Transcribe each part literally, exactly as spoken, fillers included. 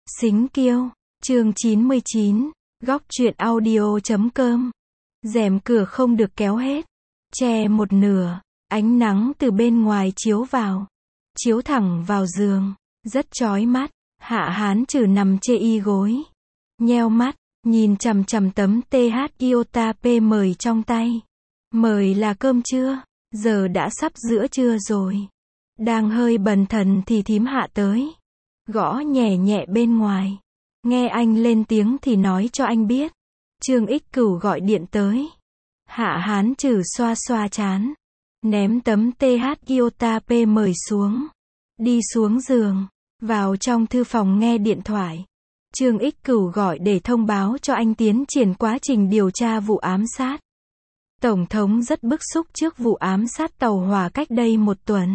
Xính Kiêu, chương chín mươi chín, góc truyện audio chấm com. Rèm cửa không được kéo hết, che một nửa, ánh nắng từ bên ngoài chiếu vào, chiếu thẳng vào giường, rất chói mắt. Hạ Hán Trừ nằm chê y gối, nheo mắt, nhìn chằm chằm tấm tê hát Iota P mời trong tay. Mời là cơm trưa, giờ đã sắp giữa trưa rồi. Đang hơi bần thần thì thím Hạ tới, gõ nhẹ nhẹ bên ngoài. Nghe anh lên tiếng thì nói cho anh biết. Trương Ích Cửu gọi điện tới. Hạ Hán Trừ xoa xoa trán, ném tấm tê hát Iota P mời xuống, đi xuống giường, vào trong thư phòng nghe điện thoại. Trương Ích Cửu gọi để thông báo cho anh tiến triển quá trình điều tra vụ ám sát. Tổng thống rất bức xúc trước vụ ám sát tàu hỏa cách đây một tuần,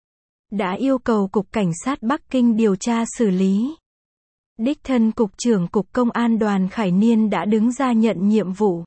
đã yêu cầu Cục Cảnh sát Bắc Kinh điều tra xử lý. Đích thân Cục trưởng Cục Công an Đoàn Khải Niên đã đứng ra nhận nhiệm vụ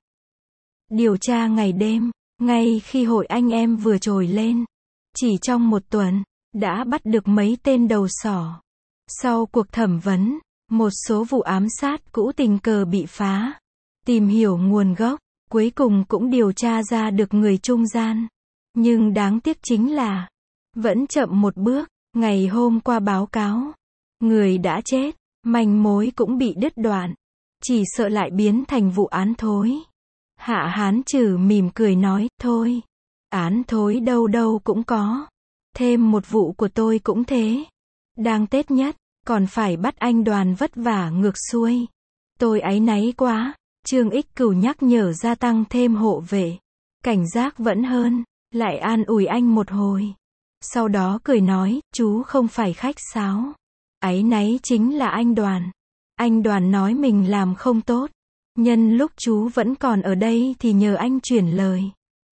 điều tra ngày đêm, ngay khi hội anh em vừa trồi lên. Chỉ trong một tuần, đã bắt được mấy tên đầu sỏ. Sau cuộc thẩm vấn, một số vụ ám sát cũ tình cờ bị phá. Tìm hiểu nguồn gốc, cuối cùng cũng điều tra ra được người trung gian. Nhưng đáng tiếc chính là, vẫn chậm một bước. Ngày hôm qua báo cáo, người đã chết, manh mối cũng bị đứt đoạn. Chỉ sợ lại biến thành vụ án thối. Hạ Hán Trừ mỉm cười nói, thôi, án thối đâu đâu cũng có. Thêm một vụ của tôi cũng thế. Đang Tết nhất, còn phải bắt anh Đoàn vất vả ngược xuôi. Tôi áy náy quá. Trương Ích Cửu nhắc nhở gia tăng thêm hộ vệ. Cảnh giác vẫn hơn. Lại an ủi anh một hồi. Sau đó cười nói, chú không phải khách sáo. Áy náy chính là anh Đoàn. Anh Đoàn nói mình làm không tốt. Nhân lúc chú vẫn còn ở đây thì nhờ anh chuyển lời.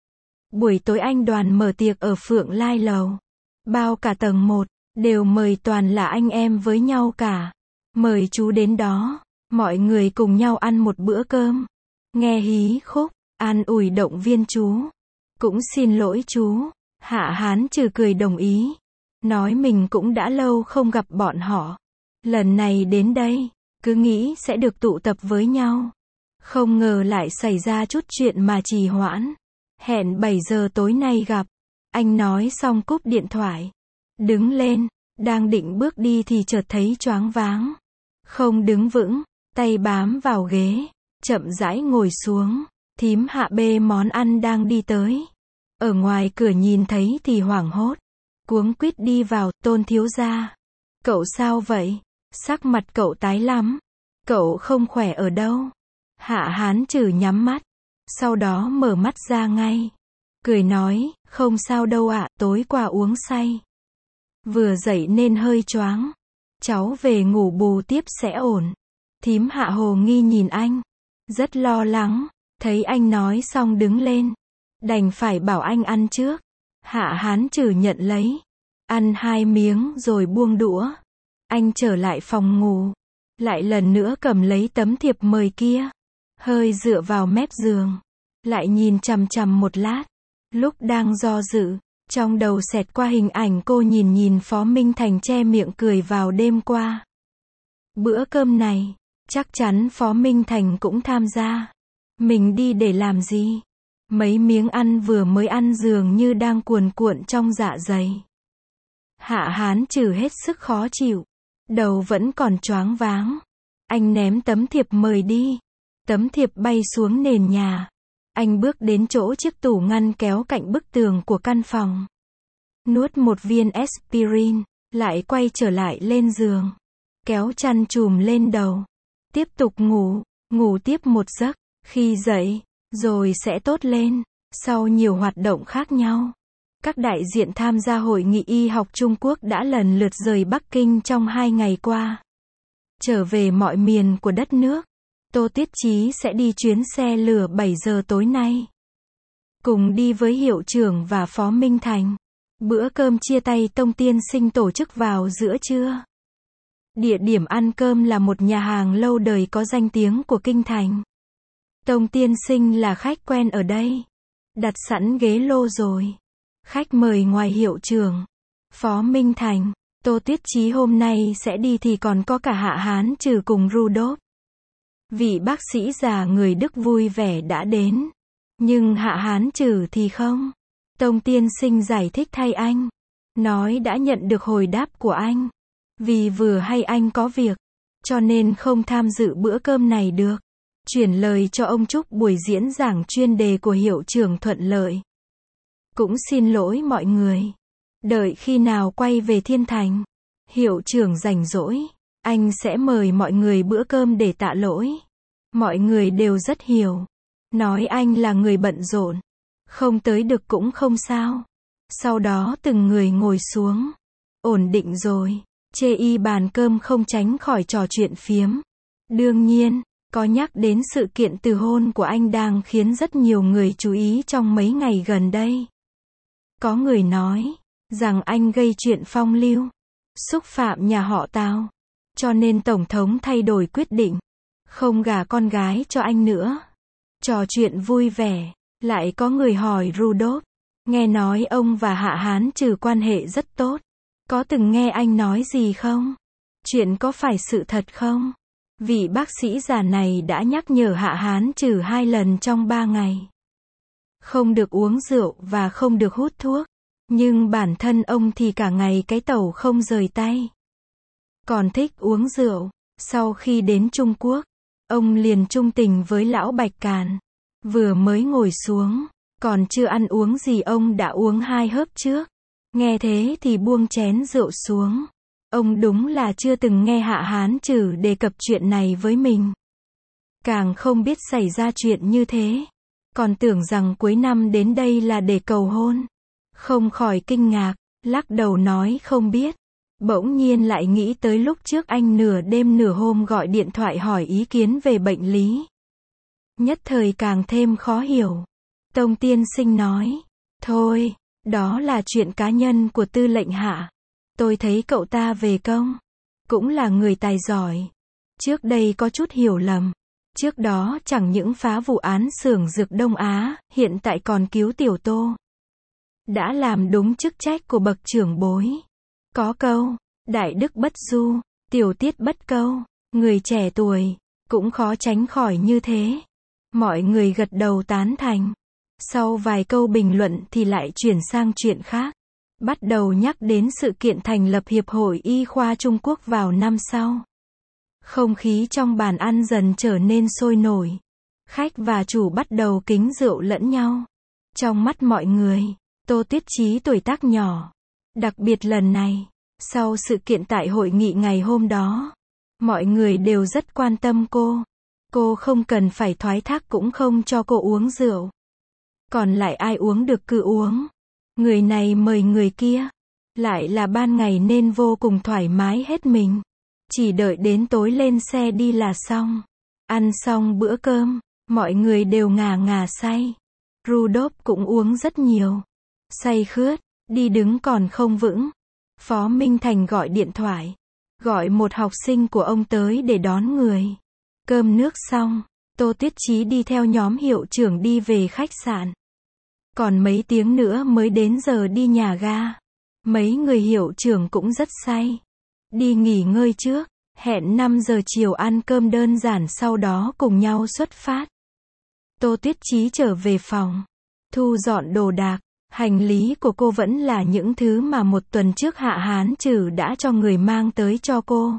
Buổi tối anh Đoàn mở tiệc ở Phượng Lai Lầu. Bao cả tầng một, đều mời toàn là anh em với nhau cả. Mời chú đến đó, mọi người cùng nhau ăn một bữa cơm. Nghe hí khúc, an ủi động viên chú. Cũng xin lỗi chú. Hạ Hán Trừ cười đồng ý. Nói mình cũng đã lâu không gặp bọn họ. Lần này đến đây, cứ nghĩ sẽ được tụ tập với nhau. Không ngờ lại xảy ra chút chuyện mà trì hoãn. Hẹn bảy giờ tối nay gặp. Anh nói xong cúp điện thoại. Đứng lên, đang định bước đi thì chợt thấy choáng váng. Không đứng vững, tay bám vào ghế, chậm rãi ngồi xuống. Thím Hạ bê món ăn đang đi tới. Ở ngoài cửa nhìn thấy thì hoảng hốt. Cuống quýt đi vào, Tôn thiếu gia. Cậu sao vậy? Sắc mặt cậu tái lắm. Cậu không khỏe ở đâu? Hạ Hán Trừ nhắm mắt. Sau đó mở mắt ra ngay. Cười nói, không sao đâu ạ, tối qua uống say. Vừa dậy nên hơi choáng. Cháu về ngủ bù tiếp sẽ ổn. Thím Hạ hồ nghi nhìn anh. Rất lo lắng. Thấy anh nói xong đứng lên. Đành phải bảo anh ăn trước. Hạ Hán Trừ nhận lấy. Ăn hai miếng rồi buông đũa. Anh trở lại phòng ngủ. Lại lần nữa cầm lấy tấm thiệp mời kia. Hơi dựa vào mép giường. Lại nhìn chằm chằm một lát. Lúc đang do dự, trong đầu xẹt qua hình ảnh cô nhìn nhìn Phó Minh Thành che miệng cười vào đêm qua. Bữa cơm này, chắc chắn Phó Minh Thành cũng tham gia. Mình đi để làm gì? Mấy miếng ăn vừa mới ăn dường như đang cuồn cuộn trong dạ dày. Hạ Hán Trừ hết sức khó chịu. Đầu vẫn còn choáng váng. Anh ném tấm thiệp mời đi. Tấm thiệp bay xuống nền nhà. Anh bước đến chỗ chiếc tủ ngăn kéo cạnh bức tường của căn phòng. Nuốt một viên aspirin. Lại quay trở lại lên giường. Kéo chăn chùm lên đầu. Tiếp tục ngủ. Ngủ tiếp một giấc. Khi dậy, rồi sẽ tốt lên. Sau nhiều hoạt động khác nhau, các đại diện tham gia hội nghị y học Trung Quốc đã lần lượt rời Bắc Kinh trong hai ngày qua. Trở về mọi miền của đất nước. Tô Tiết Chí sẽ đi chuyến xe lửa bảy giờ tối nay. Cùng đi với hiệu trưởng và Phó Minh Thành. Bữa cơm chia tay Tông Tiên Sinh tổ chức vào giữa trưa. Địa điểm ăn cơm là một nhà hàng lâu đời có danh tiếng của Kinh Thành. Tông Tiên Sinh là khách quen ở đây. Đặt sẵn ghế lô rồi. Khách mời ngoài hiệu trưởng, Phó Minh Thành, Tô Tuyết Chí hôm nay sẽ đi thì còn có cả Hạ Hán Trừ cùng Rudolf. Vị bác sĩ già người Đức vui vẻ đã đến. Nhưng Hạ Hán Trừ thì không. Tông tiên sinh giải thích thay anh. Nói đã nhận được hồi đáp của anh. Vì vừa hay anh có việc. Cho nên không tham dự bữa cơm này được. Chuyển lời cho ông chúc buổi diễn giảng chuyên đề của hiệu trưởng thuận lợi. Cũng xin lỗi mọi người. Đợi khi nào quay về Thiên Thành. Hiệu trưởng rảnh rỗi. Anh sẽ mời mọi người bữa cơm để tạ lỗi. Mọi người đều rất hiểu. Nói anh là người bận rộn. Không tới được cũng không sao. Sau đó từng người ngồi xuống. Ổn định rồi. Chê y bàn cơm không tránh khỏi trò chuyện phiếm. Đương nhiên, có nhắc đến sự kiện từ hôn của anh đang khiến rất nhiều người chú ý trong mấy ngày gần đây. Có người nói rằng anh gây chuyện phong lưu, xúc phạm nhà họ Tào. Cho nên Tổng thống thay đổi quyết định. Không gả con gái cho anh nữa. Trò chuyện vui vẻ. Lại có người hỏi Rudolf. Nghe nói ông và Hạ Hán Trừ quan hệ rất tốt. Có từng nghe anh nói gì không? Chuyện có phải sự thật không? Vị bác sĩ già này đã nhắc nhở Hạ Hán Trừ hai lần trong ba ngày. Không được uống rượu và không được hút thuốc. Nhưng bản thân ông thì cả ngày cái tàu không rời tay. Còn thích uống rượu. Sau khi đến Trung Quốc, ông liền chung tình với lão Bạch Càn. Vừa mới ngồi xuống, còn chưa ăn uống gì ông đã uống hai hớp trước. Nghe thế thì buông chén rượu xuống. Ông đúng là chưa từng nghe Hạ Hán Trừ đề cập chuyện này với mình. Càng không biết xảy ra chuyện như thế. Còn tưởng rằng cuối năm đến đây là để cầu hôn. Không khỏi kinh ngạc, lắc đầu nói không biết. Bỗng nhiên lại nghĩ tới lúc trước anh nửa đêm nửa hôm gọi điện thoại hỏi ý kiến về bệnh lý. Nhất thời càng thêm khó hiểu. Tông tiên sinh nói, thôi, đó là chuyện cá nhân của Tư lệnh Hạ. Tôi thấy cậu ta về công, cũng là người tài giỏi. Trước đây có chút hiểu lầm. Trước đó chẳng những phá vụ án xưởng dược Đông Á, hiện tại còn cứu Tiểu Tô. Đã làm đúng chức trách của bậc trưởng bối. Có câu, đại đức bất du, tiểu tiết bất câu. Người trẻ tuổi, cũng khó tránh khỏi như thế. Mọi người gật đầu tán thành. Sau vài câu bình luận thì lại chuyển sang chuyện khác. Bắt đầu nhắc đến sự kiện thành lập Hiệp hội Y khoa Trung Quốc vào năm sau. Không khí trong bàn ăn dần trở nên sôi nổi. Khách và chủ bắt đầu kính rượu lẫn nhau. Trong mắt mọi người, Tô Tuyết Chí tuổi tác nhỏ. Đặc biệt lần này, sau sự kiện tại hội nghị ngày hôm đó, mọi người đều rất quan tâm cô. Cô không cần phải thoái thác cũng không cho cô uống rượu. Còn lại ai uống được cứ uống. Người này mời người kia. Lại là ban ngày nên vô cùng thoải mái hết mình. Chỉ đợi đến tối lên xe đi là xong. Ăn xong bữa cơm, mọi người đều ngà ngà say. Rudolf cũng uống rất nhiều. Say khướt, đi đứng còn không vững. Phó Minh Thành gọi điện thoại. Gọi một học sinh của ông tới để đón người. Cơm nước xong, Tô Tuyết Chí đi theo nhóm hiệu trưởng đi về khách sạn. Còn mấy tiếng nữa mới đến giờ đi nhà ga. Mấy người hiệu trưởng cũng rất say. Đi nghỉ ngơi trước, hẹn năm giờ chiều ăn cơm đơn giản sau đó cùng nhau xuất phát. Tô Tuyết Chí trở về phòng, thu dọn đồ đạc, hành lý của cô vẫn là những thứ mà một tuần trước Hạ Hán Trừ đã cho người mang tới cho cô.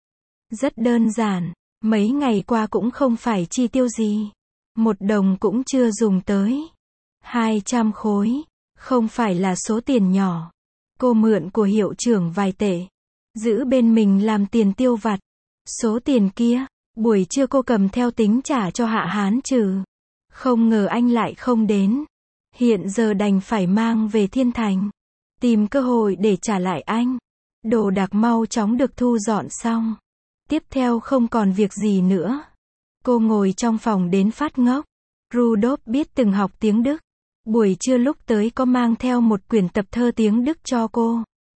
Rất đơn giản, mấy ngày qua cũng không phải chi tiêu gì. Một đồng cũng chưa dùng tới. hai trăm khối, không phải là số tiền nhỏ. Cô mượn của hiệu trưởng vài tệ, giữ bên mình làm tiền tiêu vặt. Số tiền kia, buổi trưa cô cầm theo tính trả cho Hạ Hán Trừ. Không ngờ anh lại không đến. Hiện giờ đành phải mang về Thiên Thành. Tìm cơ hội để trả lại anh. Đồ đạc mau chóng được thu dọn xong. Tiếp theo không còn việc gì nữa. Cô ngồi trong phòng đến phát ngốc. Rudolf biết từng học tiếng Đức. Buổi trưa lúc tới có mang theo một quyển tập thơ tiếng Đức cho cô.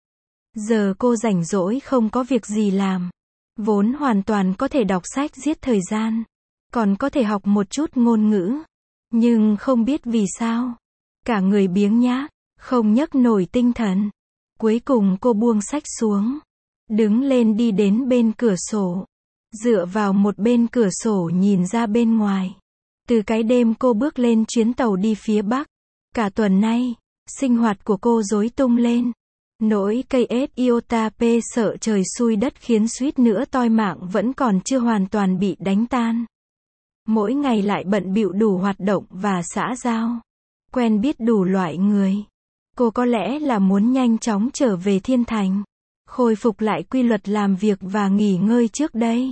Giờ cô rảnh rỗi không có việc gì làm. Vốn hoàn toàn có thể đọc sách giết thời gian. Còn có thể học một chút ngôn ngữ. Nhưng không biết vì sao. Cả người biếng nhác, không nhấc nổi tinh thần. Cuối cùng cô buông sách xuống, đứng lên đi đến bên cửa sổ, dựa vào một bên cửa sổ nhìn ra bên ngoài. Từ cái đêm cô bước lên chuyến tàu đi phía Bắc, cả tuần nay, sinh hoạt của cô rối tung lên. Nỗi cây ết iota p sợ trời xui đất khiến suýt nữa toi mạng vẫn còn chưa hoàn toàn bị đánh tan. Mỗi ngày lại bận bịu đủ hoạt động và xã giao, quen biết đủ loại người. Cô có lẽ là muốn nhanh chóng trở về thiên thành, khôi phục lại quy luật làm việc và nghỉ ngơi trước đây,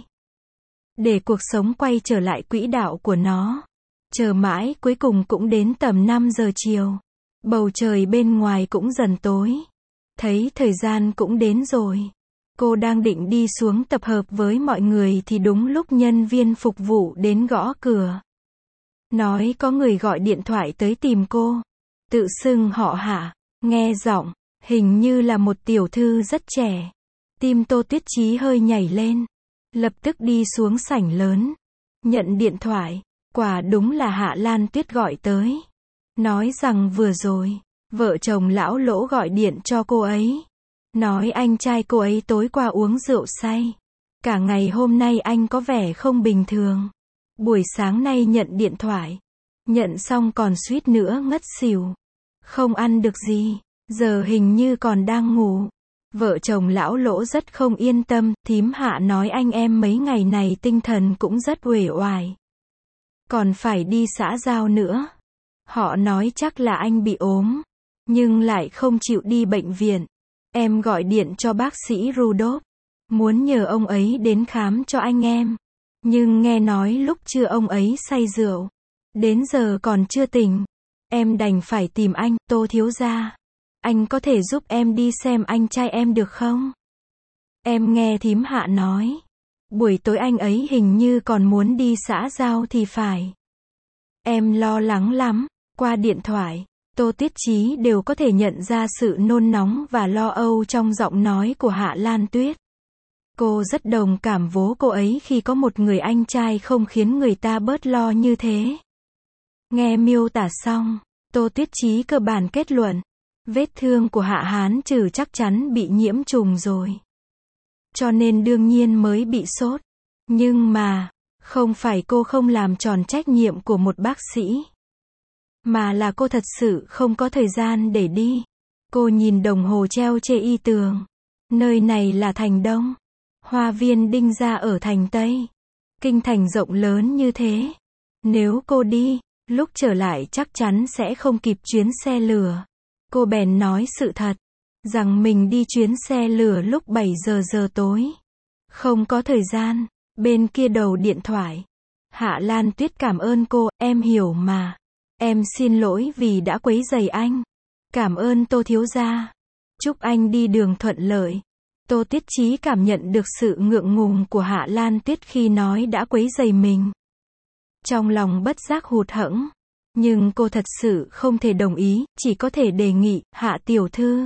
để cuộc sống quay trở lại quỹ đạo của nó. Chờ mãi cuối cùng cũng đến tầm năm giờ chiều. Bầu trời bên ngoài cũng dần tối. Thấy thời gian cũng đến rồi. Cô đang định đi xuống tập hợp với mọi người thì đúng lúc nhân viên phục vụ đến gõ cửa. Nói có người gọi điện thoại tới tìm cô. Tự xưng họ Hạ. Nghe giọng, hình như là một tiểu thư rất trẻ. Tim Tô Tuyết Chí hơi nhảy lên. Lập tức đi xuống sảnh lớn. Nhận điện thoại. Quả đúng là Hạ Lan Tuyết gọi tới. Nói rằng vừa rồi, vợ chồng lão Lỗ gọi điện cho cô ấy. Nói anh trai cô ấy tối qua uống rượu say. Cả ngày hôm nay anh có vẻ không bình thường. Buổi sáng nay nhận điện thoại. Nhận xong còn suýt nữa ngất xỉu. Không ăn được gì. Giờ hình như còn đang ngủ. Vợ chồng lão Lỗ rất không yên tâm. Thím Hạ nói anh em mấy ngày này tinh thần cũng rất uể oải. Còn phải đi xã giao nữa. Họ nói chắc là anh bị ốm. Nhưng lại không chịu đi bệnh viện. Em gọi điện cho bác sĩ Rudolph. Muốn nhờ ông ấy đến khám cho anh em. Nhưng nghe nói lúc trưa ông ấy say rượu. Đến giờ còn chưa tỉnh. Em đành phải tìm anh, Tô thiếu gia. Anh có thể giúp em đi xem anh trai em được không? Em nghe thím Hạ nói. Buổi tối anh ấy hình như còn muốn đi xã giao thì phải. Em lo lắng lắm. Qua điện thoại, Tô Tuyết Chí đều có thể nhận ra sự nôn nóng và lo âu trong giọng nói của Hạ Lan Tuyết. Cô rất đồng cảm với cô ấy khi có một người anh trai không khiến người ta bớt lo như thế. Nghe miêu tả xong, Tô Tuyết Chí cơ bản kết luận, vết thương của Hạ Hán Trừ chắc chắn bị nhiễm trùng rồi. Cho nên đương nhiên mới bị sốt. Nhưng mà, không phải cô không làm tròn trách nhiệm của một bác sĩ. Mà là cô thật sự không có thời gian để đi. Cô nhìn đồng hồ treo trên y tường. Nơi này là thành Đông. Hoa viên Đinh Gia ở thành Tây. Kinh thành rộng lớn như thế. Nếu cô đi, lúc trở lại chắc chắn sẽ không kịp chuyến xe lửa. Cô bèn nói sự thật. Rằng mình đi chuyến xe lửa lúc bảy giờ giờ tối. Không có thời gian. Bên kia đầu điện thoại. Hạ Lan Tuyết cảm ơn cô, em hiểu mà. Em xin lỗi vì đã quấy rầy anh. Cảm ơn Tô thiếu gia. Chúc anh đi đường thuận lợi. Tô Tuyết Chí cảm nhận được sự ngượng ngùng của Hạ Lan Tuyết khi nói đã quấy rầy mình. Trong lòng bất giác hụt hẫng. Nhưng cô thật sự không thể đồng ý, chỉ có thể đề nghị, Hạ tiểu thư.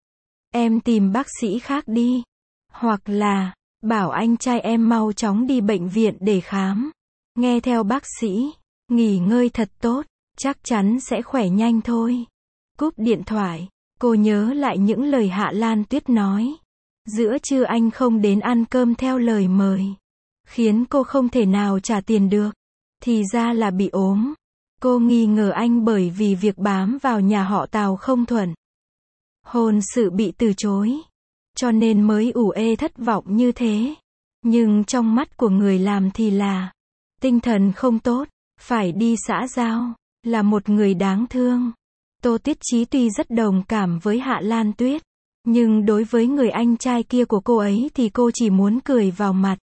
Em tìm bác sĩ khác đi. Hoặc là, bảo anh trai em mau chóng đi bệnh viện để khám. Nghe theo bác sĩ, nghỉ ngơi thật tốt. Chắc chắn sẽ khỏe nhanh thôi. Cúp điện thoại, cô nhớ lại những lời Hạ Lan Tuyết nói. Giữa trưa anh không đến ăn cơm theo lời mời. Khiến cô không thể nào trả tiền được. Thì ra là bị ốm. Cô nghi ngờ anh bởi vì việc bám vào nhà họ Tào không thuận. Hôn sự bị từ chối. Cho nên mới ủ ê thất vọng như thế. Nhưng trong mắt của người làm thì là tinh thần không tốt, phải đi xã giao. Là một người đáng thương. Tô Tuyết Chí tuy rất đồng cảm với Hạ Lan Tuyết. Nhưng đối với người anh trai kia của cô ấy thì cô chỉ muốn cười vào mặt.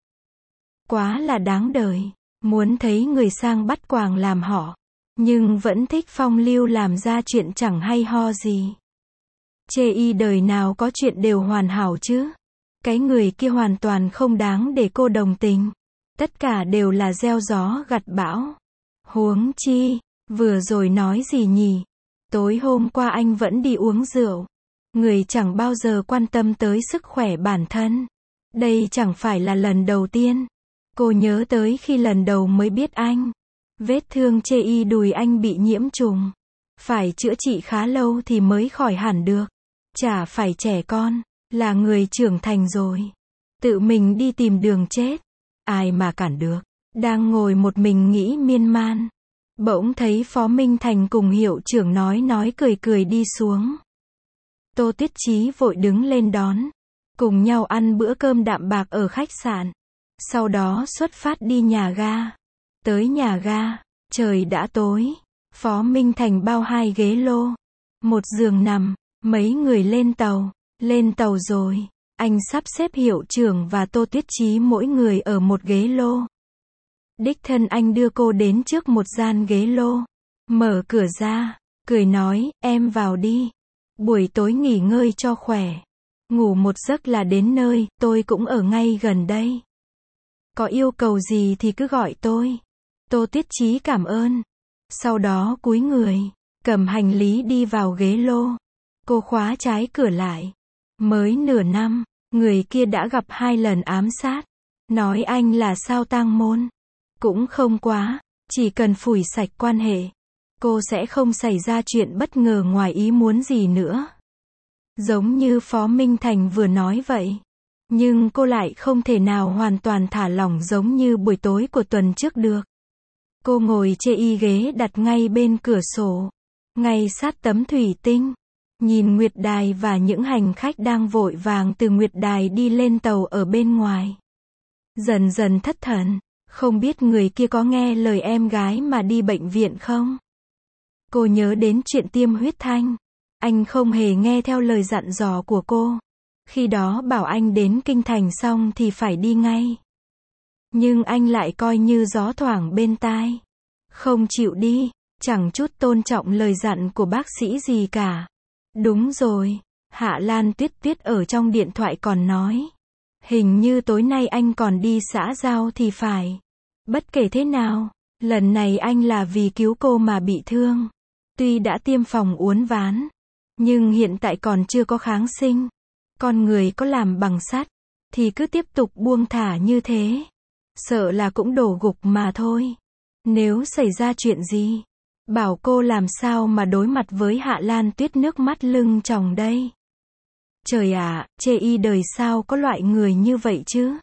Quá là đáng đời. Muốn thấy người sang bắt quàng làm họ. Nhưng vẫn thích phong lưu làm ra chuyện chẳng hay ho gì. Chê y đời nào có chuyện đều hoàn hảo chứ. Cái người kia hoàn toàn không đáng để cô đồng tình. Tất cả đều là gieo gió gặt bão. Huống chi. Vừa rồi nói gì nhỉ? Tối hôm qua anh vẫn đi uống rượu. Người chẳng bao giờ quan tâm tới sức khỏe bản thân. Đây chẳng phải là lần đầu tiên. Cô nhớ tới khi lần đầu mới biết anh. Vết thương chê y đùi anh bị nhiễm trùng. Phải chữa trị khá lâu thì mới khỏi hẳn được. Chả phải trẻ con, là người trưởng thành rồi. Tự mình đi tìm đường chết. Ai mà cản được. Đang ngồi một mình nghĩ miên man. Bỗng thấy Phó Minh Thành cùng hiệu trưởng nói nói cười cười đi xuống. Tô Tuyết Chí vội đứng lên đón. Cùng nhau ăn bữa cơm đạm bạc ở khách sạn. Sau đó xuất phát đi nhà ga. Tới nhà ga, trời đã tối. Phó Minh Thành bao hai ghế lô. Một giường nằm, mấy người lên tàu. Lên tàu rồi, anh sắp xếp hiệu trưởng và Tô Tuyết Chí mỗi người ở một ghế lô. Đích thân anh đưa cô đến trước một gian ghế lô. Mở cửa ra, cười nói, em vào đi. Buổi tối nghỉ ngơi cho khỏe. Ngủ một giấc là đến nơi, tôi cũng ở ngay gần đây. Có yêu cầu gì thì cứ gọi tôi. Tô Tuyết Chí cảm ơn. Sau đó cúi người, cầm hành lý đi vào ghế lô. Cô khóa trái cửa lại. Mới nửa năm, người kia đã gặp hai lần ám sát. Nói anh là sao tang môn. Cũng không quá, chỉ cần phủi sạch quan hệ. Cô sẽ không xảy ra chuyện bất ngờ ngoài ý muốn gì nữa. Giống như Phó Minh Thành vừa nói vậy. Nhưng cô lại không thể nào hoàn toàn thả lỏng giống như buổi tối của tuần trước được. Cô ngồi chê y ghế đặt ngay bên cửa sổ. Ngay sát tấm thủy tinh. Nhìn Nguyệt Đài và những hành khách đang vội vàng từ Nguyệt Đài đi lên tàu ở bên ngoài. Dần dần thất thần, không biết người kia có nghe lời em gái mà đi bệnh viện không? Cô nhớ đến chuyện tiêm huyết thanh. Anh không hề nghe theo lời dặn dò của cô. Khi đó bảo anh đến kinh thành xong thì phải đi ngay. Nhưng anh lại coi như gió thoảng bên tai. Không chịu đi, chẳng chút tôn trọng lời dặn của bác sĩ gì cả. Đúng rồi, Hạ Lan Tuyết Tuyết ở trong điện thoại còn nói. Hình như tối nay anh còn đi xã giao thì phải. Bất kể thế nào, lần này anh là vì cứu cô mà bị thương. Tuy đã tiêm phòng uốn ván, nhưng hiện tại còn chưa có kháng sinh. Con người có làm bằng sắt, thì cứ tiếp tục buông thả như thế. Sợ là cũng đổ gục mà thôi. Nếu xảy ra chuyện gì, bảo cô làm sao mà đối mặt với Hạ Lan Tuyết nước mắt lưng tròng đây. Trời ạ, chê y đời sao có loại người như vậy chứ?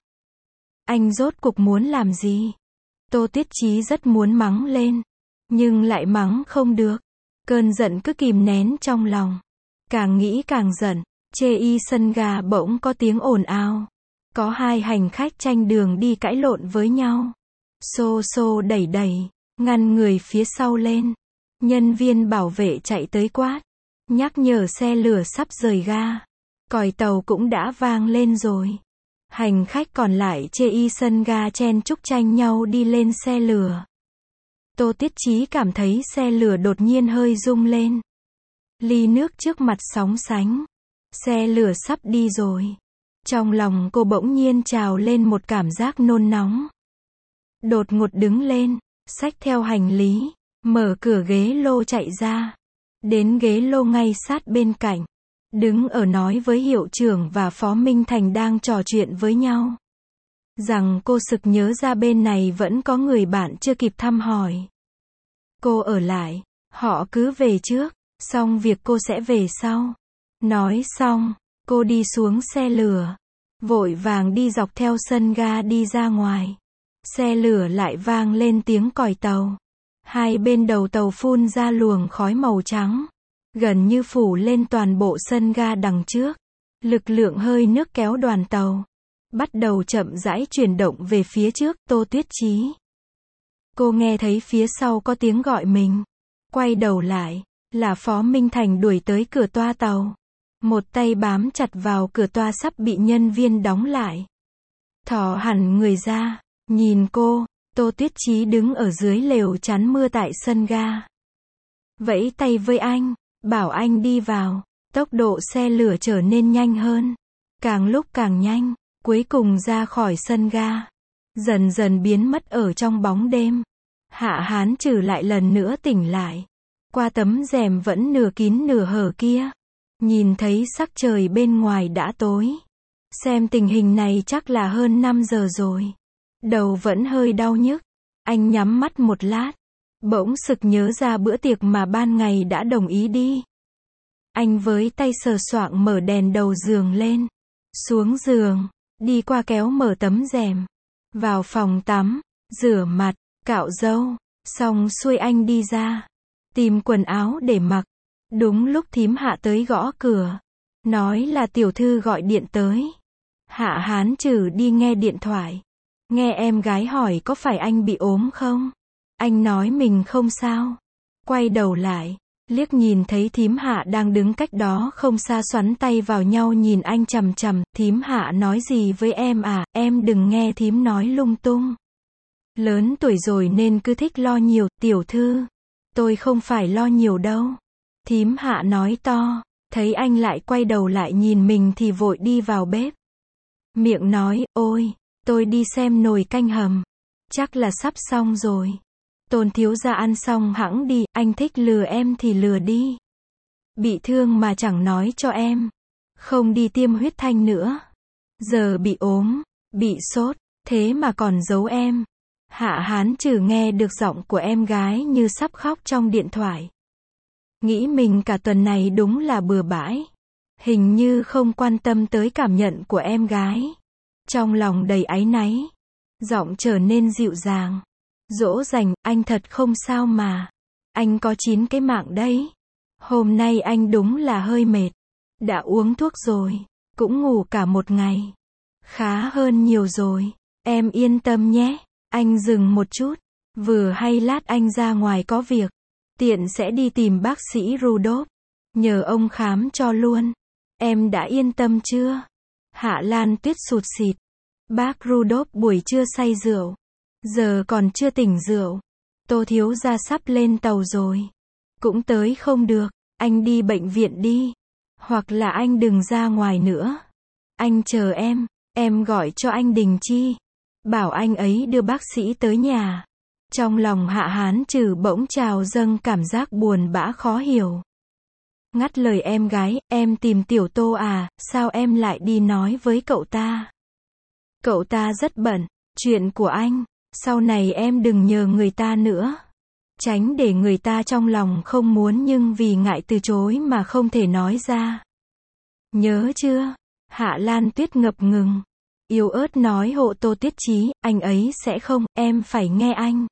Anh rốt cuộc muốn làm gì? Tô Tuyết Chí rất muốn mắng lên, nhưng lại mắng không được. Cơn giận cứ kìm nén trong lòng. Càng nghĩ càng giận, chê y sân ga bỗng có tiếng ồn ào. Có hai hành khách tranh đường đi cãi lộn với nhau. Xô xô đẩy đẩy, ngăn người phía sau lên. Nhân viên bảo vệ chạy tới quát, nhắc nhở xe lửa sắp rời ga. Còi tàu cũng đã vang lên rồi. Hành khách còn lại chê y sân ga chen chúc tranh nhau đi lên xe lửa. Tô Tuyết Chí cảm thấy xe lửa đột nhiên hơi rung lên. Ly nước trước mặt sóng sánh. Xe lửa sắp đi rồi. Trong lòng cô bỗng nhiên trào lên một cảm giác nôn nóng. Đột ngột đứng lên, xách theo hành lý, mở cửa ghế lô chạy ra. Đến ghế lô ngay sát bên cạnh. Đứng ở nói với hiệu trưởng và Phó Minh Thành đang trò chuyện với nhau. Rằng cô sực nhớ ra bên này vẫn có người bạn chưa kịp thăm hỏi. Cô ở lại, họ cứ về trước, xong việc cô sẽ về sau. Nói xong, cô đi xuống xe lửa. Vội vàng đi dọc theo sân ga đi ra ngoài. Xe lửa lại vang lên tiếng còi tàu. Hai bên đầu tàu phun ra luồng khói màu trắng. Gần như phủ lên toàn bộ sân ga đằng trước. Lực lượng hơi nước kéo đoàn tàu. Bắt đầu chậm rãi chuyển động về phía trước. Tô Tuyết Chí. Cô nghe thấy phía sau có tiếng gọi mình. Quay đầu lại, là Phó Minh Thành đuổi tới cửa toa tàu. Một tay bám chặt vào cửa toa sắp bị nhân viên đóng lại. Thò hẳn người ra, nhìn cô. Tô Tuyết Chí đứng ở dưới lều chắn mưa tại sân ga. Vẫy tay với anh, bảo anh đi vào. Tốc độ xe lửa trở nên nhanh hơn. Càng lúc càng nhanh, cuối cùng ra khỏi sân ga. Dần dần biến mất ở trong bóng đêm. Hạ Hán Trừ lại lần nữa tỉnh lại. Qua tấm rèm vẫn nửa kín nửa hở kia. Nhìn thấy sắc trời bên ngoài đã tối. Xem tình hình này chắc là hơn năm giờ rồi. Đầu vẫn hơi đau nhức. Anh nhắm mắt một lát. Bỗng sực nhớ ra bữa tiệc mà ban ngày đã đồng ý đi. Anh với tay sờ soạng mở đèn đầu giường lên. Xuống giường, đi qua kéo mở tấm rèm. Vào phòng tắm, rửa mặt, cạo râu. Xong xuôi anh đi ra. Tìm quần áo để mặc. Đúng lúc thím Hạ tới gõ cửa. Nói là tiểu thư gọi điện tới. Hạ Hán Trừ đi nghe điện thoại. Nghe em gái hỏi có phải anh bị ốm không? Anh nói mình không sao. Quay đầu lại, liếc nhìn thấy thím Hạ đang đứng cách đó không xa xoắn tay vào nhau nhìn anh chằm chằm. Thím Hạ nói gì với em à, em đừng nghe thím nói lung tung. Lớn tuổi rồi nên cứ thích lo nhiều, tiểu thư. Tôi không phải lo nhiều đâu. Thím Hạ nói to, thấy anh lại quay đầu lại nhìn mình thì vội đi vào bếp. Miệng nói, ôi, tôi đi xem nồi canh hầm. Chắc là sắp xong rồi. Tôn thiếu gia ăn xong hẵng đi, anh thích lừa em thì lừa đi. Bị thương mà chẳng nói cho em. Không đi tiêm huyết thanh nữa. Giờ bị ốm, bị sốt, thế mà còn giấu em. Hạ Hán Trừ nghe được giọng của em gái như sắp khóc trong điện thoại. Nghĩ mình cả tuần này đúng là bừa bãi. Hình như không quan tâm tới cảm nhận của em gái. Trong lòng đầy áy náy. Giọng trở nên dịu dàng. Dỗ dành, anh thật không sao mà. Anh có chín cái mạng đấy. Hôm nay anh đúng là hơi mệt. Đã uống thuốc rồi. Cũng ngủ cả một ngày. Khá hơn nhiều rồi. Em yên tâm nhé. Anh dừng một chút. Vừa hay lát anh ra ngoài có việc. Tiện sẽ đi tìm bác sĩ Rudolph. Nhờ ông khám cho luôn. Em đã yên tâm chưa? Hạ Lan Tuyết sụt sịt. Bác Rudolph buổi trưa say rượu. Giờ còn chưa tỉnh rượu. Tô thiếu gia sắp lên tàu rồi. Cũng tới không được. Anh đi bệnh viện đi. Hoặc là anh đừng ra ngoài nữa. Anh chờ em. Em gọi cho anh Đình Chi. Bảo anh ấy đưa bác sĩ tới nhà. Trong lòng Hạ Hán Trừ bỗng trào dâng cảm giác buồn bã khó hiểu. Ngắt lời em gái, em tìm tiểu Tô à, sao em lại đi nói với cậu ta? Cậu ta rất bận, chuyện của anh, sau này em đừng nhờ người ta nữa. Tránh để người ta trong lòng không muốn nhưng vì ngại từ chối mà không thể nói ra. Nhớ chưa? Hạ Lan Tuyết ngập ngừng. Yếu ớt nói hộ Tô Tuyết Chí, anh ấy sẽ không, em phải nghe anh.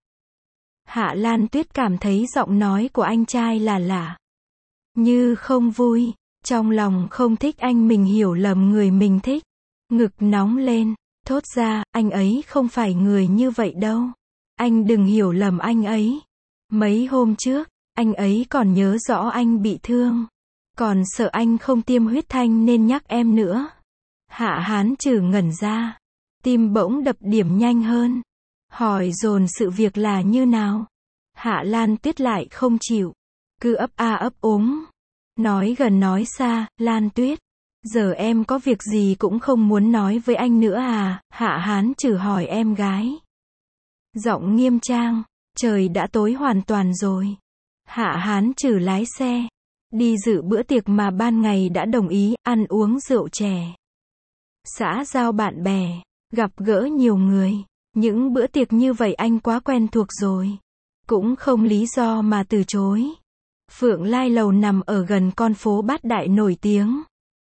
Hạ Lan Tuyết cảm thấy giọng nói của anh trai là lạ. Như không vui, trong lòng không thích anh mình hiểu lầm người mình thích. Ngực nóng lên, thốt ra, anh ấy không phải người như vậy đâu. Anh đừng hiểu lầm anh ấy. Mấy hôm trước, anh ấy còn nhớ rõ anh bị thương. Còn sợ anh không tiêm huyết thanh nên nhắc em nữa. Hạ Hán Trừ ngẩn ra. Tim bỗng đập điểm nhanh hơn. Hỏi dồn sự việc là như nào. Hạ Lan Tuyết lại không chịu. Cứ ấp a ấp úng. Nói gần nói xa, Lan Tuyết. Giờ em có việc gì cũng không muốn nói với anh nữa à, Hạ Hán Trừ hỏi em gái. Giọng nghiêm trang, trời đã tối hoàn toàn rồi. Hạ Hán Trừ lái xe. Đi dự bữa tiệc mà ban ngày đã đồng ý, ăn uống rượu chè. Xã giao bạn bè, gặp gỡ nhiều người. Những bữa tiệc như vậy anh quá quen thuộc rồi. Cũng không lý do mà từ chối. Phượng Lai Lầu nằm ở gần con phố Bát Đại nổi tiếng.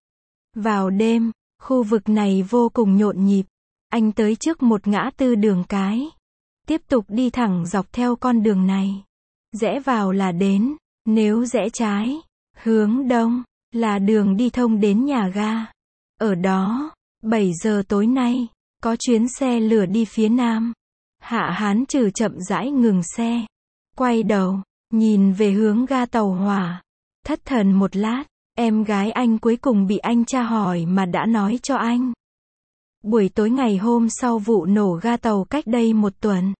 Vào đêm, khu vực này vô cùng nhộn nhịp. Anh tới trước một ngã tư đường cái. Tiếp tục đi thẳng dọc theo con đường này. Rẽ vào là đến. Nếu rẽ trái, hướng đông, là đường đi thông đến nhà ga. Ở đó, bảy giờ tối nay, có chuyến xe lửa đi phía nam. Hạ Hán Trừ chậm rãi ngừng xe. Quay đầu, nhìn về hướng ga tàu hỏa. Thất thần một lát, em gái anh cuối cùng bị anh tra hỏi mà đã nói cho anh. Buổi tối ngày hôm sau vụ nổ ga tàu cách đây một tuần.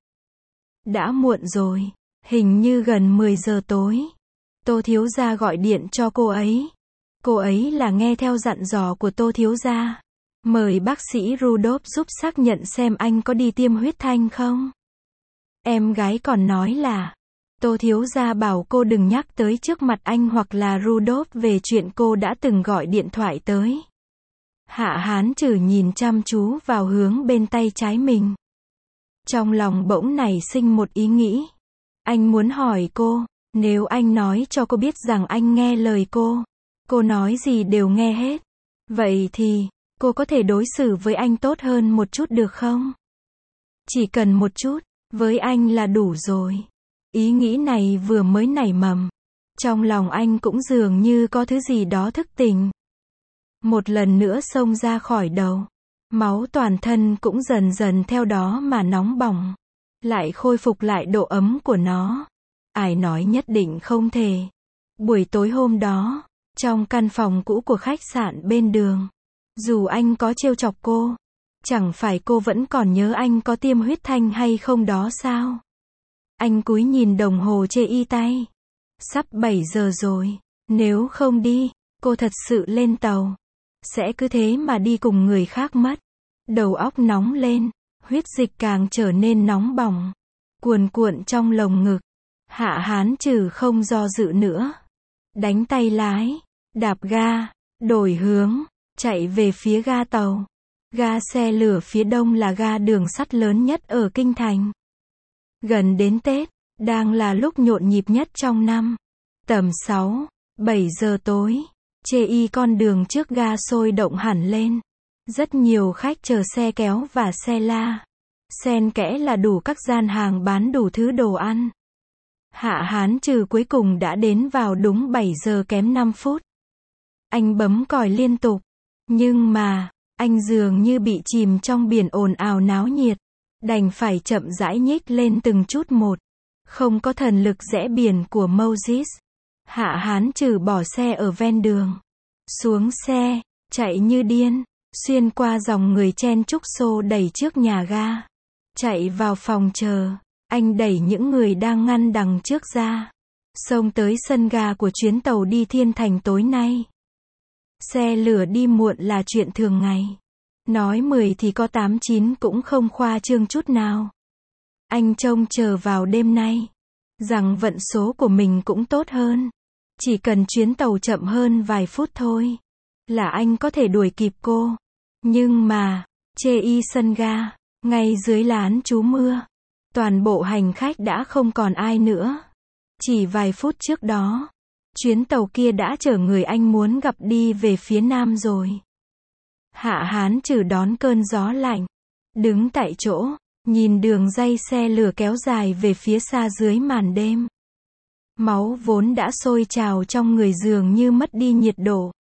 Đã muộn rồi, hình như gần mười giờ tối. Tô thiếu gia gọi điện cho cô ấy. Cô ấy là nghe theo dặn dò của Tô thiếu gia. Mời bác sĩ Rudolph giúp xác nhận xem anh có đi tiêm huyết thanh không. Em gái còn nói là Tô thiếu gia bảo cô đừng nhắc tới trước mặt anh hoặc là Rudolph về chuyện cô đã từng gọi điện thoại tới. Hạ Hán Trừ nhìn chăm chú vào hướng bên tay trái mình. Trong lòng bỗng nảy sinh một ý nghĩ. Anh muốn hỏi cô, nếu anh nói cho cô biết rằng anh nghe lời cô, Cô nói gì đều nghe hết. Vậy thì, cô có thể đối xử với anh tốt hơn một chút được không? Chỉ cần một chút, với anh là đủ rồi. Ý nghĩ này vừa mới nảy mầm. Trong lòng anh cũng dường như có thứ gì đó thức tỉnh. Một lần nữa xông ra khỏi đầu. Máu toàn thân cũng dần dần theo đó mà nóng bỏng. Lại khôi phục lại độ ấm của nó. Ai nói nhất định không thể. Buổi tối hôm đó, trong căn phòng cũ của khách sạn bên đường, dù anh có trêu chọc cô, chẳng phải cô vẫn còn nhớ anh có tiêm huyết thanh hay không đó sao? Anh cúi nhìn đồng hồ chê y tay. Sắp bảy giờ rồi, nếu không đi, cô thật sự lên tàu. Sẽ cứ thế mà đi cùng người khác mất. Đầu óc nóng lên, huyết dịch càng trở nên nóng bỏng, cuồn cuộn trong lồng ngực. Hạ Hán Trừ không do dự nữa. Đánh tay lái, đạp ga, đổi hướng, chạy về phía ga tàu. Ga xe lửa phía đông là ga đường sắt lớn nhất ở Kinh Thành. Gần đến Tết, đang là lúc nhộn nhịp nhất trong năm. Tầm sáu, bảy giờ tối, chê y con đường trước ga sôi động hẳn lên. Rất nhiều khách chờ xe kéo và xe la. Xen kẽ là đủ các gian hàng bán đủ thứ đồ ăn. Hạ Hán Trừ cuối cùng đã đến vào đúng bảy giờ kém năm phút. Anh bấm còi liên tục. Nhưng mà, anh dường như bị chìm trong biển ồn ào náo nhiệt. Đành phải chậm rãi nhích lên từng chút một. Không có thần lực rẽ biển của Moses. Hạ Hán Trừ bỏ xe ở ven đường. Xuống xe, chạy như điên. Xuyên qua dòng người chen chúc xô đẩy trước nhà ga. Chạy vào phòng chờ. Anh đẩy những người đang ngăn đằng trước ra. Xông tới sân ga của chuyến tàu đi Thiên Thành tối nay. Xe lửa đi muộn là chuyện thường ngày. Nói mười thì có tám chín cũng không khoa trương chút nào. Anh trông chờ vào đêm nay. Rằng vận số của mình cũng tốt hơn. Chỉ cần chuyến tàu chậm hơn vài phút thôi. Là anh có thể đuổi kịp cô. Nhưng mà, chê y sân ga, ngay dưới lán trú mưa. Toàn bộ hành khách đã không còn ai nữa. Chỉ vài phút trước đó, chuyến tàu kia đã chở người anh muốn gặp đi về phía nam rồi. Hạ Hán Trừ đón cơn gió lạnh. Đứng tại chỗ, nhìn đường dây xe lửa kéo dài về phía xa dưới màn đêm. Máu vốn đã sôi trào trong người dường như mất đi nhiệt độ.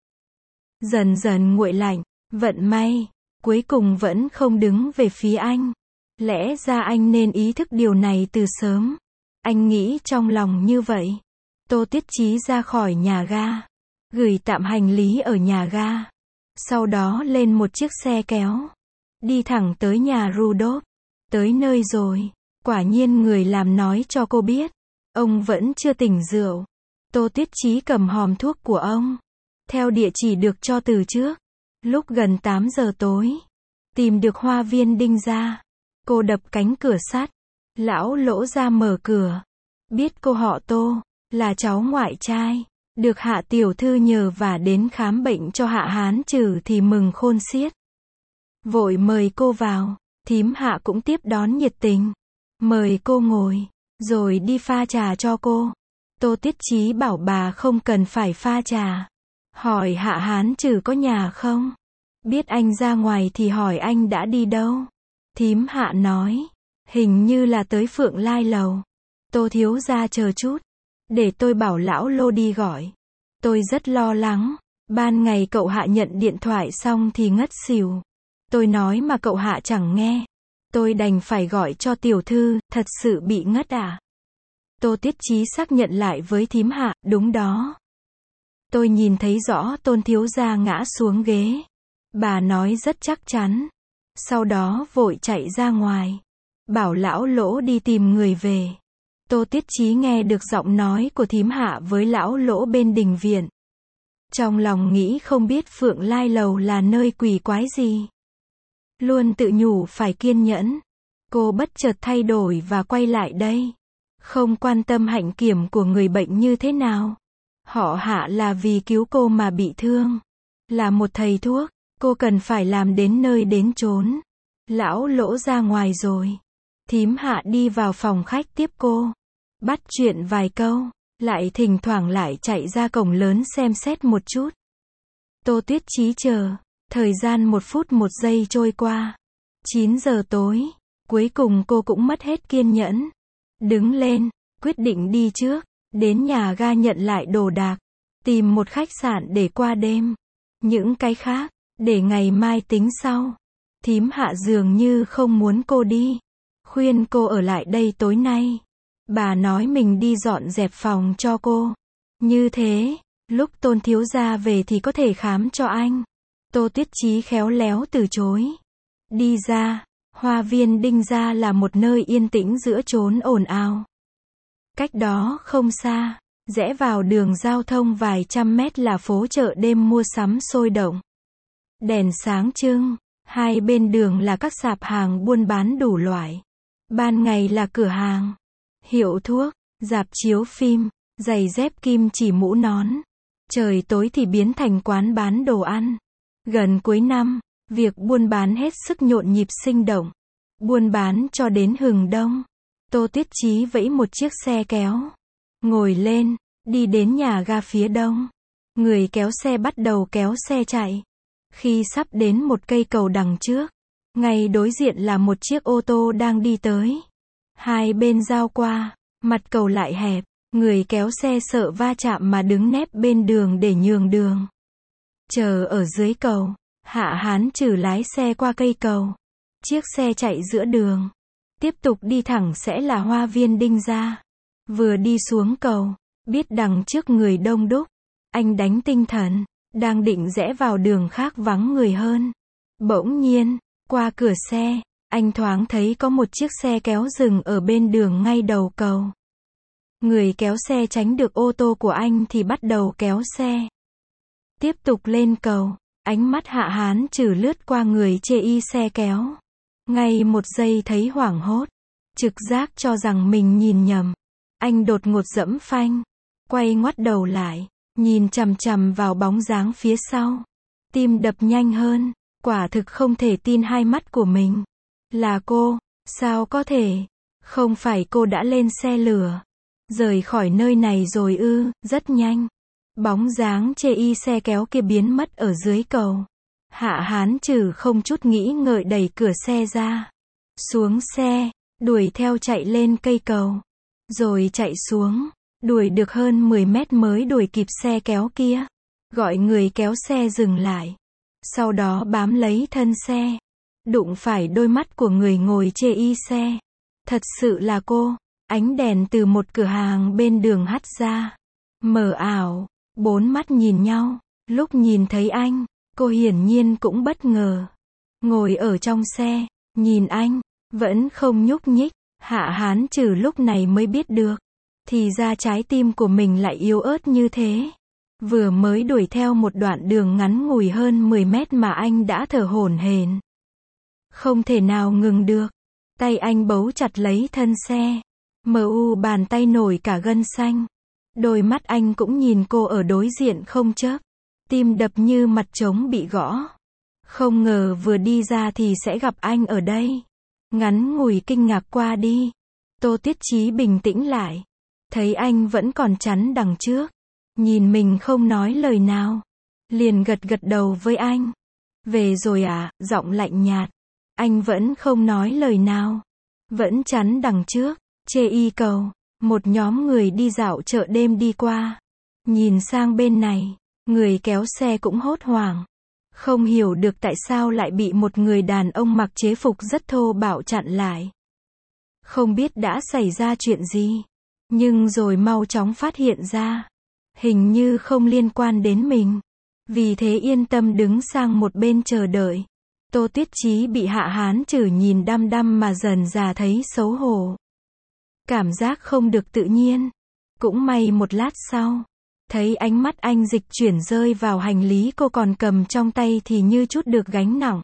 Dần dần nguội lạnh, vận may, cuối cùng vẫn không đứng về phía anh. Lẽ ra anh nên ý thức điều này từ sớm. Anh nghĩ trong lòng như vậy. Tô Tiết Chí ra khỏi nhà ga. Gửi tạm hành lý ở nhà ga. Sau đó lên một chiếc xe kéo. Đi thẳng tới nhà Rudolph. Tới nơi rồi. Quả nhiên người làm nói cho cô biết. Ông vẫn chưa tỉnh rượu. Tô Tiết Chí cầm hòm thuốc của ông. Theo địa chỉ được cho từ trước. Lúc gần tám giờ tối. Tìm được hoa viên Đinh Gia. Cô đập cánh cửa sắt. Lão Lỗ ra mở cửa. Biết cô họ Tô, là cháu ngoại trai. Được Hạ tiểu thư nhờ và đến khám bệnh cho Hạ Hán Trừ thì mừng khôn xiết. Vội mời cô vào. Thím Hạ cũng tiếp đón nhiệt tình. Mời cô ngồi. Rồi đi pha trà cho cô. Tô Tiết Chí bảo bà không cần phải pha trà. Hỏi Hạ Hán Trừ có nhà không? Biết anh ra ngoài thì hỏi anh đã đi đâu? Thím Hạ nói. Hình như là tới Phượng Lai Lầu. Tô thiếu gia chờ chút. Để tôi bảo lão Lô đi gọi. Tôi rất lo lắng. Ban ngày cậu Hạ nhận điện thoại xong thì ngất xỉu. Tôi nói mà cậu Hạ chẳng nghe. Tôi đành phải gọi cho tiểu thư, thật sự bị ngất à? Tô Tiết Chí xác nhận lại với thím Hạ, đúng đó. Tôi nhìn thấy rõ Tôn thiếu gia ngã xuống ghế. Bà nói rất chắc chắn. Sau đó vội chạy ra ngoài. Bảo lão Lỗ đi tìm người về. Tô Tiết Chí nghe được giọng nói của thím Hạ với lão Lỗ bên đình viện. Trong lòng nghĩ không biết Phượng Lai Lầu là nơi quỷ quái gì. Luôn tự nhủ phải kiên nhẫn. Cô bất chợt thay đổi và quay lại đây. Không quan tâm hạnh kiểm của người bệnh như thế nào. Họ Hạ là vì cứu cô mà bị thương. Là một thầy thuốc, cô cần phải làm đến nơi đến chốn. Lão Lỗ ra ngoài rồi. Thím Hạ đi vào phòng khách tiếp cô. Bắt chuyện vài câu. Lại thỉnh thoảng lại chạy ra cổng lớn xem xét một chút. Tô Tuyết Chí chờ. Thời gian một phút một giây trôi qua. chín giờ tối. Cuối cùng cô cũng mất hết kiên nhẫn. Đứng lên, quyết định đi trước. Đến nhà ga nhận lại đồ đạc. Tìm một khách sạn để qua đêm. Những cái khác, để ngày mai tính sau. Thím Hạ dường như không muốn cô đi. Khuyên cô ở lại đây tối nay. Bà nói mình đi dọn dẹp phòng cho cô. Như thế, lúc Tôn thiếu gia về thì có thể khám cho anh. Tô Tuyết Chí khéo léo từ chối. Đi ra, Hoa viên Đinh gia là một nơi yên tĩnh giữa chốn ồn ào. Cách đó không xa, rẽ vào đường giao thông vài trăm mét là phố chợ đêm mua sắm sôi động. Đèn sáng trưng, hai bên đường là các sạp hàng buôn bán đủ loại. Ban ngày là cửa hàng, hiệu thuốc, rạp chiếu phim, giày dép kim chỉ mũ nón. Trời tối thì biến thành quán bán đồ ăn. Gần cuối năm, việc buôn bán hết sức nhộn nhịp sinh động. Buôn bán cho đến hừng đông. Tô Tuyết Chí vẫy một chiếc xe kéo. Ngồi lên, đi đến nhà ga phía đông. Người kéo xe bắt đầu kéo xe chạy. Khi sắp đến một cây cầu đằng trước, ngay đối diện là một chiếc ô tô đang đi tới. Hai bên giao qua, mặt cầu lại hẹp. Người kéo xe sợ va chạm mà đứng nép bên đường để nhường đường. Chờ ở dưới cầu, Hạ Hán Trừ lái xe qua cây cầu. Chiếc xe chạy giữa đường. Tiếp tục đi thẳng sẽ là Hoa viên Đinh gia. Vừa đi xuống cầu, biết đằng trước người đông đúc. Anh đánh tinh thần, đang định rẽ vào đường khác vắng người hơn. Bỗng nhiên, qua cửa xe, anh thoáng thấy có một chiếc xe kéo dừng ở bên đường ngay đầu cầu. Người kéo xe tránh được ô tô của anh thì bắt đầu kéo xe. Tiếp tục lên cầu, ánh mắt Hạ Hán Trừ lướt qua người chê y xe kéo. Ngay một giây thấy hoảng hốt, trực giác cho rằng mình nhìn nhầm. Anh đột ngột giẫm phanh, quay ngoắt đầu lại, nhìn chằm chằm vào bóng dáng phía sau. Tim đập nhanh hơn, quả thực không thể tin hai mắt của mình. Là cô, sao có thể? Không phải cô đã lên xe lửa, rời khỏi nơi này rồi ư? Rất nhanh, bóng dáng chê y xe kéo kia biến mất ở dưới cầu. Hạ Hán Trừ không chút nghĩ ngợi đẩy cửa xe ra. Xuống xe, đuổi theo chạy lên cây cầu. Rồi chạy xuống, đuổi được hơn mười mét mới đuổi kịp xe kéo kia. Gọi người kéo xe dừng lại. Sau đó bám lấy thân xe. Đụng phải đôi mắt của người ngồi chê y xe. Thật sự là cô. Ánh đèn từ một cửa hàng bên đường hắt ra. Mờ ảo, bốn mắt nhìn nhau. Lúc nhìn thấy anh, cô hiển nhiên cũng bất ngờ. Ngồi ở trong xe, nhìn anh, vẫn không nhúc nhích. Hạ Hán Trừ lúc này mới biết được. Thì ra trái tim của mình lại yếu ớt như thế. Vừa mới đuổi theo một đoạn đường ngắn ngủi hơn mười mét mà anh đã thở hổn hển. Không thể nào ngừng được. Tay anh bấu chặt lấy thân xe. Mờ u bàn tay nổi cả gân xanh. Đôi mắt anh cũng nhìn cô ở đối diện không chớp. Tim đập như mặt trống bị gõ. Không ngờ vừa đi ra thì sẽ gặp anh ở đây. Ngắn ngủi kinh ngạc qua đi. Tô Tuyết Chí bình tĩnh lại. Thấy anh vẫn còn chắn đằng trước. Nhìn mình không nói lời nào. Liền gật gật đầu với anh. Về rồi à? Giọng lạnh nhạt. Anh vẫn không nói lời nào. Vẫn chắn đằng trước. Chê y cầu. Một nhóm người đi dạo chợ đêm đi qua. Nhìn sang bên này. Người kéo xe cũng hốt hoảng. Không hiểu được tại sao lại bị một người đàn ông mặc chế phục rất thô bạo chặn lại. Không biết đã xảy ra chuyện gì. Nhưng rồi mau chóng phát hiện ra. Hình như không liên quan đến mình. Vì thế yên tâm đứng sang một bên chờ đợi. Tô Tuyết Chí bị Hạ Hán Trừ nhìn đăm đăm mà dần dà thấy xấu hổ. Cảm giác không được tự nhiên. Cũng may một lát sau. Thấy ánh mắt anh dịch chuyển rơi vào hành lý cô còn cầm trong tay thì như chút được gánh nặng.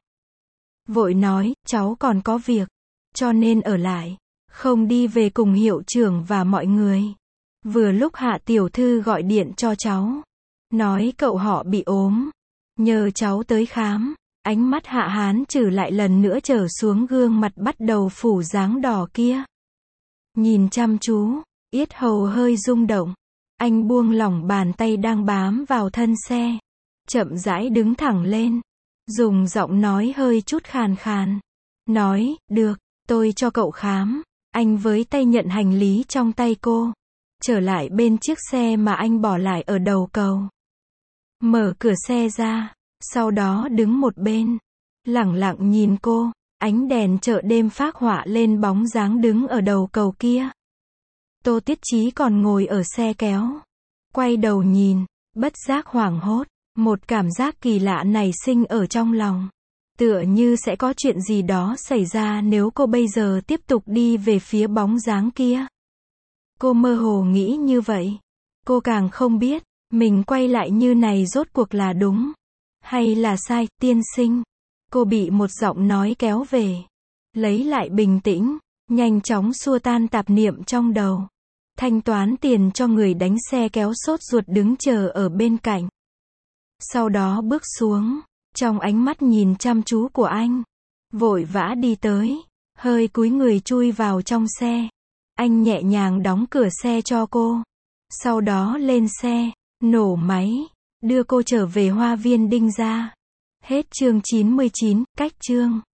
Vội nói, cháu còn có việc. Cho nên ở lại. Không đi về cùng hiệu trưởng và mọi người. Vừa lúc Hạ tiểu thư gọi điện cho cháu. Nói cậu họ bị ốm. Nhờ cháu tới khám. Ánh mắt Hạ Hán Trừ lại lần nữa trở xuống gương mặt bắt đầu phủ dáng đỏ kia. Nhìn chăm chú, yết hầu hơi rung động. Anh buông lỏng bàn tay đang bám vào thân xe. chậm rãi đứng thẳng lên, dùng giọng nói hơi chút khàn khàn. Nói, được, tôi cho cậu khám. Anh với tay nhận hành lý trong tay cô. Trở lại bên chiếc xe mà anh bỏ lại ở đầu cầu. Mở cửa xe ra, sau đó đứng một bên, lẳng lặng nhìn cô. Ánh đèn chợ đêm phác họa lên bóng dáng đứng ở đầu cầu kia. Tô Tiết Chí còn ngồi ở xe kéo. Quay đầu nhìn, bất giác hoảng hốt. Một cảm giác kỳ lạ nảy sinh ở trong lòng. Tựa như sẽ có chuyện gì đó xảy ra nếu cô bây giờ tiếp tục đi về phía bóng dáng kia. Cô mơ hồ nghĩ như vậy. Cô càng không biết, mình quay lại như này rốt cuộc là đúng hay là sai, tiên sinh. Cô bị một giọng nói kéo về. Lấy lại bình tĩnh, nhanh chóng xua tan tạp niệm trong đầu. Thanh toán tiền cho người đánh xe kéo sốt ruột đứng chờ ở bên cạnh. Sau đó bước xuống, trong ánh mắt nhìn chăm chú của anh. Vội vã đi tới, hơi cúi người chui vào trong xe. Anh nhẹ nhàng đóng cửa xe cho cô. Sau đó lên xe, nổ máy, đưa cô trở về hoa viên Đinh Gia. Hết chương chín mươi chín, cách chương.